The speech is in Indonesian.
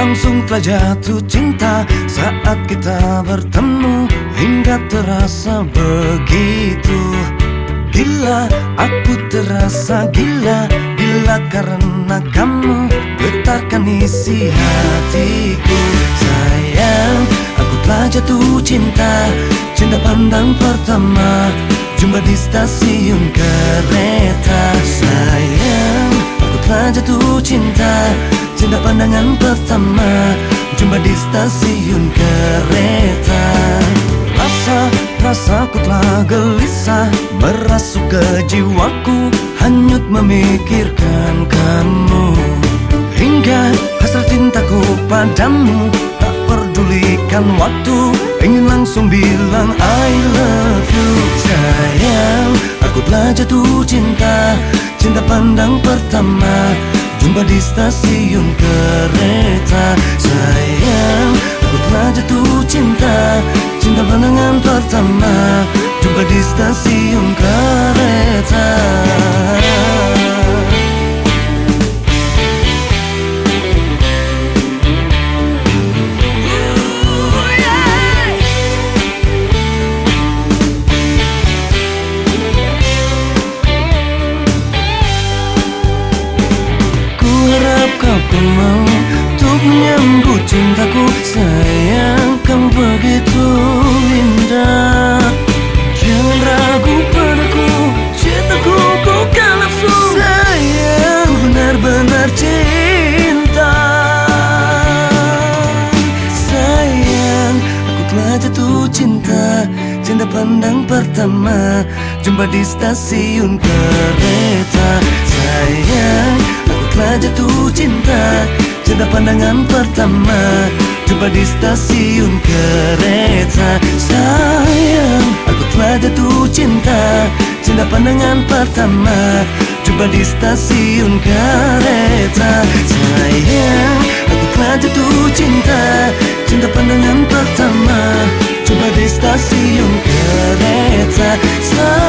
Langsung telah jatuh cinta saat kita bertemu, hingga terasa begitu gila. Aku terasa gila, gila karena kamu getarkan isi hatiku. Sayang, aku telah jatuh cinta, cinta pandang pertama, jumpa di stasiun kereta. Sayang, aku telah jatuh cinta, cinta pandangan pertama, jumpa di stasiun kereta. Rasaku telah gelisah, merasuk ke jiwaku, hanyut memikirkan kamu, hingga hasrat cintaku padamu tak pedulikan waktu, ingin langsung bilang I love you. Sayang, aku telah jatuh cinta, cinta pandang pertama, jumpa di stasiun kereta. Sayang, aku telah jatuh cinta, cinta pandangan pertama, jumpa di stasiun kereta. Kau mau untuk menyambut cintaku. Sayang, kamu begitu indah, jangan ragu padaku, cintaku bukan nafsu. Sayang, ku benar-benar cinta. Sayang, aku telah jatuh cinta, cinta pandang pertama, jumpa di stasiun kereta. Sayang, aku telah jatuh cinta, cinta pandangan pertama, jumpa di stasiun kereta. Sayang, aku telah jatuh cinta, cinta pandangan pertama, jumpa di stasiun kereta. Sayang, aku telah jatuh cinta, cinta pandangan pertama, jumpa di stasiun kereta.